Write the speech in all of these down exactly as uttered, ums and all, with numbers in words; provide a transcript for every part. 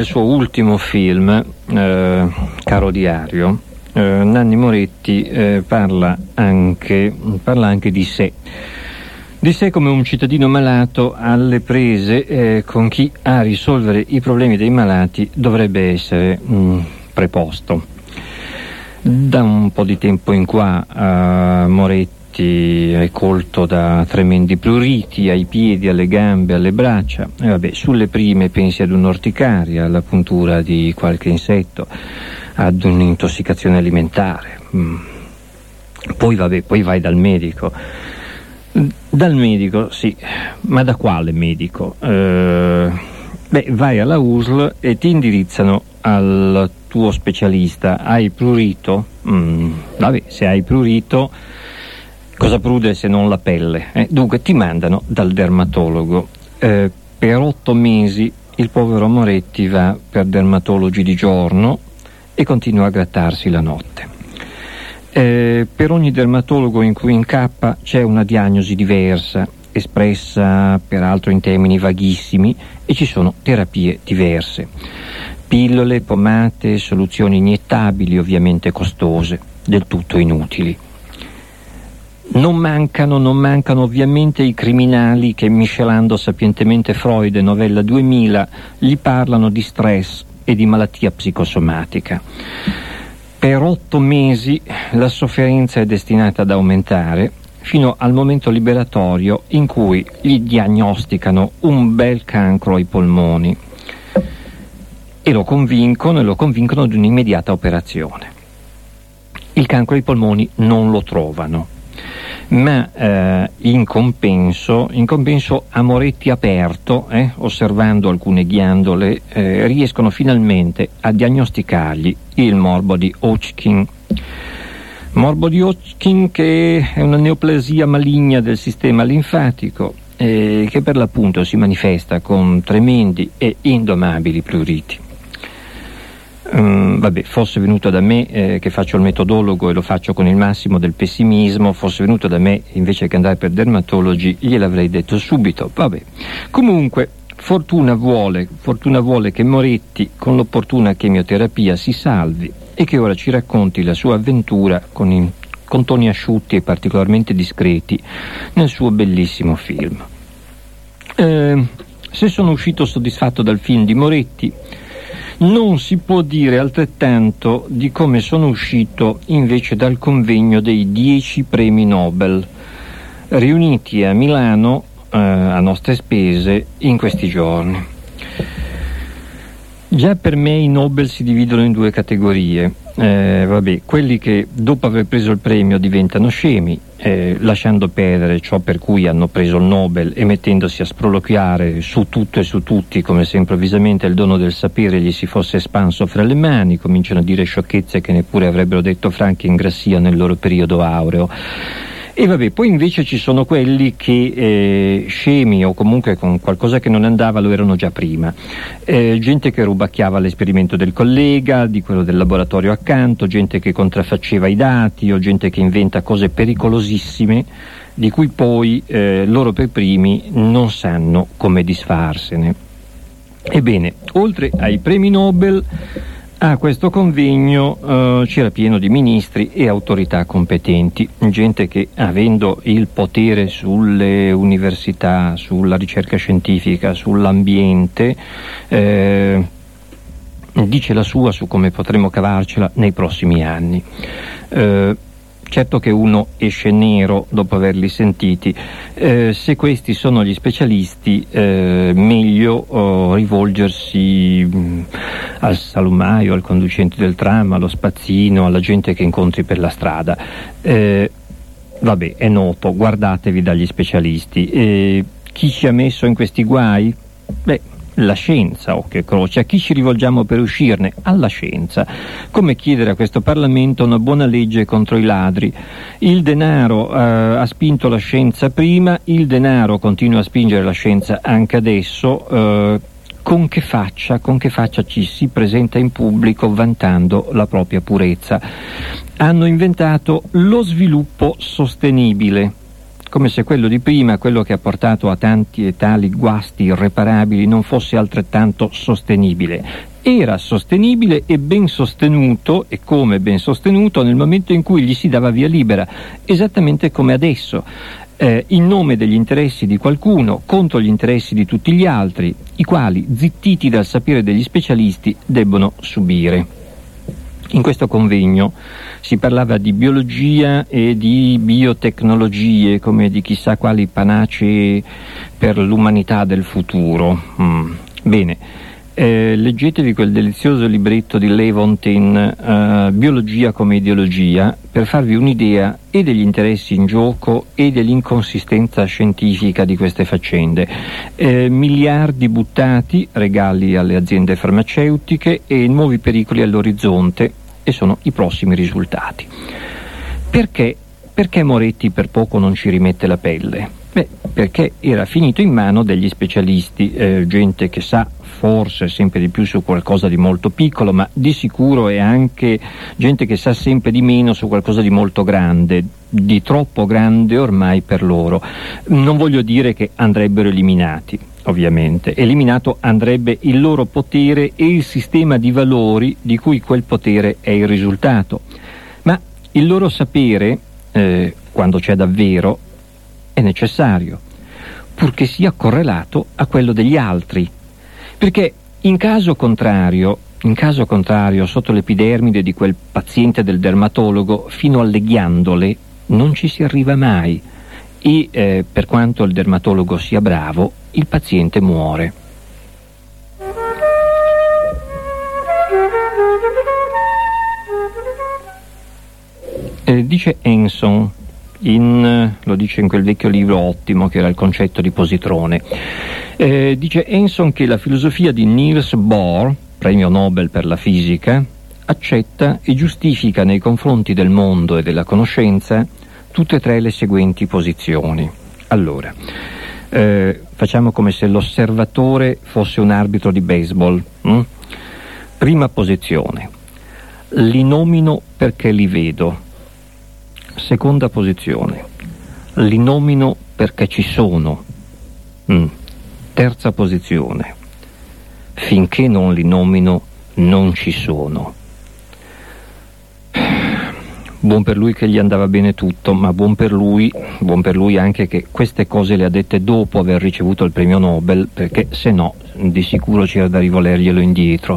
nel suo ultimo film, eh, Caro Diario, eh, Nanni Moretti eh, parla, anche, parla anche di sé. Di sé come un cittadino malato alle prese eh, con chi a risolvere i problemi dei malati dovrebbe essere mh, preposto. Da un po' di tempo in qua uh, Moretti è colto da tremendi pruriti ai piedi, alle gambe, alle braccia, e vabbè, sulle prime pensi ad un'orticaria, alla puntura di qualche insetto, ad un'intossicazione alimentare. Mm. Poi vabbè, poi vai dal medico. Dal medico, sì, ma da quale medico? Uh, beh, vai alla U S L e ti indirizzano al tuo specialista. Hai prurito? Mm, vabbè, se hai prurito, cosa prude se non la pelle? Eh? Dunque ti mandano dal dermatologo. Eh, per otto mesi il povero Moretti va per dermatologi di giorno e continua a grattarsi la notte. Eh, per ogni dermatologo in cui incappa c'è una diagnosi diversa, espressa peraltro in termini vaghissimi, e ci sono terapie diverse. Pillole, pomate, soluzioni iniettabili, ovviamente costose, del tutto inutili. Non mancano, non mancano ovviamente i criminali che, miscelando sapientemente Freud e Novella duemila, gli parlano di stress e di malattia psicosomatica. Per otto mesi la sofferenza è destinata ad aumentare, fino al momento liberatorio in cui gli diagnosticano un bel cancro ai polmoni e lo convincono e lo convincono di un'immediata operazione. Il cancro ai polmoni non lo trovano, ma eh, in compenso, in compenso a Moretti aperto, eh, osservando alcune ghiandole, eh, riescono finalmente a diagnosticargli il morbo di Hodgkin. Morbo di Hodgkin, che è una neoplasia maligna del sistema linfatico, eh, che per l'appunto si manifesta con tremendi e indomabili pruriti. Um, vabbè, fosse venuto da me, eh, che faccio il metodologo e lo faccio con il massimo del pessimismo, fosse venuto da me invece che andare per dermatologi, gliel'avrei detto subito. Vabbè, comunque fortuna vuole, fortuna vuole che Moretti con l'opportuna chemioterapia si salvi e che ora ci racconti la sua avventura con, in, con toni asciutti e particolarmente discreti nel suo bellissimo film. Eh, se sono uscito soddisfatto dal film di Moretti, non si può dire altrettanto di come sono uscito invece dal convegno dei dieci premi Nobel riuniti a Milano eh, a nostre spese in questi giorni. Già per me i Nobel si dividono in due categorie. Eh, vabbè, quelli che dopo aver preso il premio diventano scemi, eh, lasciando perdere ciò per cui hanno preso il Nobel e mettendosi a sproloquiare su tutto e su tutti come se improvvisamente il dono del sapere gli si fosse espanso fra le mani, cominciano a dire sciocchezze che neppure avrebbero detto Franchi e Ingrassia nel loro periodo aureo. E vabbè, poi invece ci sono quelli che eh, scemi o comunque con qualcosa che non andava lo erano già prima. Eh, gente che rubacchiava l'esperimento del collega, di quello del laboratorio accanto, gente che contraffaceva i dati o gente che inventa cose pericolosissime di cui poi eh, loro per primi non sanno come disfarsene. Ebbene, oltre ai premi Nobel, a questo convegno eh, c'era pieno di ministri e autorità competenti, gente che, avendo il potere sulle università, sulla ricerca scientifica, sull'ambiente, eh, dice la sua su come potremo cavarcela nei prossimi anni. Eh, Certo che uno esce nero dopo averli sentiti. Eh, se questi sono gli specialisti, eh, meglio oh, rivolgersi mh, al salumaio, al conducente del tram, allo spazzino, alla gente che incontri per la strada. Eh, vabbè, è noto, guardatevi dagli specialisti. Eh, chi ci ha messo in questi guai? Beh, la scienza, oh che croce. A chi ci rivolgiamo per uscirne? Alla scienza. Come chiedere a questo Parlamento una buona legge contro i ladri. Il denaro eh, ha spinto la scienza prima, il denaro continua a spingere la scienza anche adesso. Eh, con che faccia, con che faccia ci si presenta in pubblico vantando la propria purezza? Hanno inventato lo sviluppo sostenibile, come se quello di prima, quello che ha portato a tanti e tali guasti irreparabili, non fosse altrettanto sostenibile. era sostenibile e ben sostenuto, e come ben sostenuto, nel momento in cui gli si dava via libera, esattamente come adesso, eh, in nome degli interessi di qualcuno contro gli interessi di tutti gli altri, i quali, zittiti dal sapere degli specialisti, debbono subire. In questo convegno si parlava di biologia e di biotecnologie come di chissà quali panacee per l'umanità del futuro. Mm. Bene, eh, leggetevi quel delizioso libretto di Levontin, eh, Biologia come ideologia, per farvi un'idea e degli interessi in gioco e dell'inconsistenza scientifica di queste faccende. Eh, miliardi buttati, regali alle aziende farmaceutiche e nuovi pericoli all'orizzonte, e sono i prossimi risultati. Perché? Perché Moretti per poco non ci rimette la pelle? Beh, perché era finito in mano degli specialisti, eh, gente che sa forse sempre di più su qualcosa di molto piccolo, ma di sicuro è anche gente che sa sempre di meno su qualcosa di molto grande, di troppo grande ormai per loro. Non voglio dire che andrebbero eliminati, ovviamente. Eliminato andrebbe il loro potere e il sistema di valori di cui quel potere è il risultato. Ma il loro sapere, eh, quando c'è davvero, è necessario, purché sia correlato a quello degli altri. Perché in caso contrario, in caso contrario, sotto l'epidermide di quel paziente del dermatologo, fino alle ghiandole, non ci si arriva mai. E eh, per quanto il dermatologo sia bravo, il paziente muore. Eh, dice Enson, in, lo dice in quel vecchio libro ottimo che era Il concetto di positrone, eh, dice Enson che la filosofia di Niels Bohr, premio Nobel per la fisica, accetta e giustifica nei confronti del mondo e della conoscenza tutte e tre le seguenti posizioni. Allora, eh, facciamo come se l'osservatore fosse un arbitro di baseball. Hm? Prima posizione: li nomino perché li vedo. Seconda posizione: li nomino perché ci sono. Mm. Terza posizione: finché non li nomino non ci sono. Buon per lui che gli andava bene tutto, ma buon per lui, buon per lui anche che queste cose le ha dette dopo aver ricevuto il premio Nobel, perché se no di sicuro c'era da rivolerglielo indietro.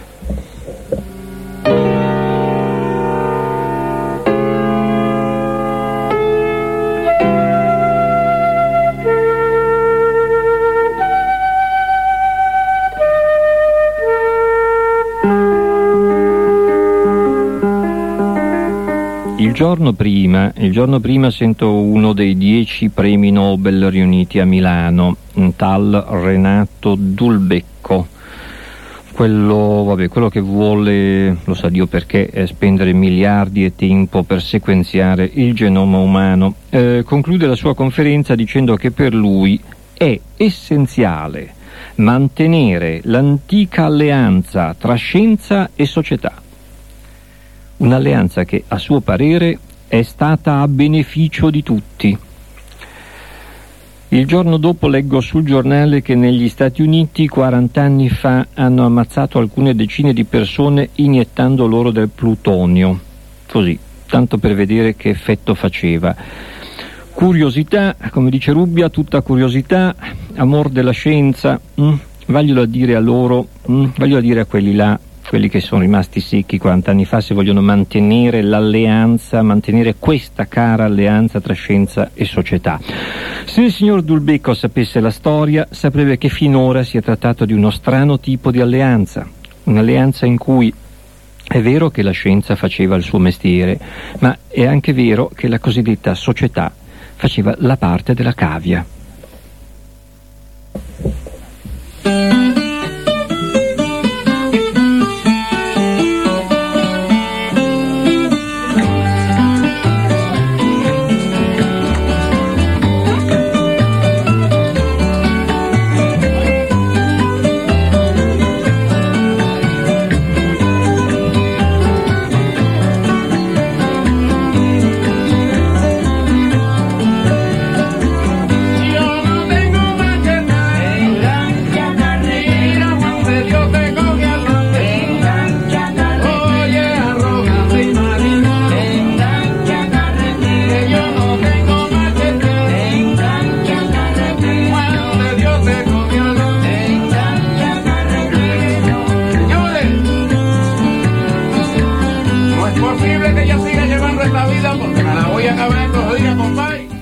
Il giorno prima, il giorno prima sento uno dei dieci premi Nobel riuniti a Milano, un tal Renato Dulbecco, quello, vabbè, quello che vuole, lo sa Dio perché, è spendere miliardi e tempo per sequenziare il genoma umano. Eh, conclude la sua conferenza dicendo che per lui è essenziale mantenere l'antica alleanza tra scienza e società. Un'alleanza che, a suo parere, è stata a beneficio di tutti. Il giorno dopo leggo sul giornale che negli Stati Uniti quaranta anni fa hanno ammazzato alcune decine di persone iniettando loro del plutonio. Così, tanto per vedere che effetto faceva. Curiosità, come dice Rubbia, tutta curiosità, amor della scienza, mm, vaglielo a dire a loro, mm, vaglielo a dire a quelli là, quelli che sono rimasti secchi quaranta anni fa, se vogliono mantenere l'alleanza, mantenere questa cara alleanza tra scienza e società. Se il signor Dulbecco sapesse la storia, saprebbe che finora si è trattato di uno strano tipo di alleanza, un'alleanza in cui è vero che la scienza faceva il suo mestiere, ma è anche vero che la cosiddetta società faceva la parte della cavia. Io imposible que yo siga llevando esta vida porque me la voy acabando.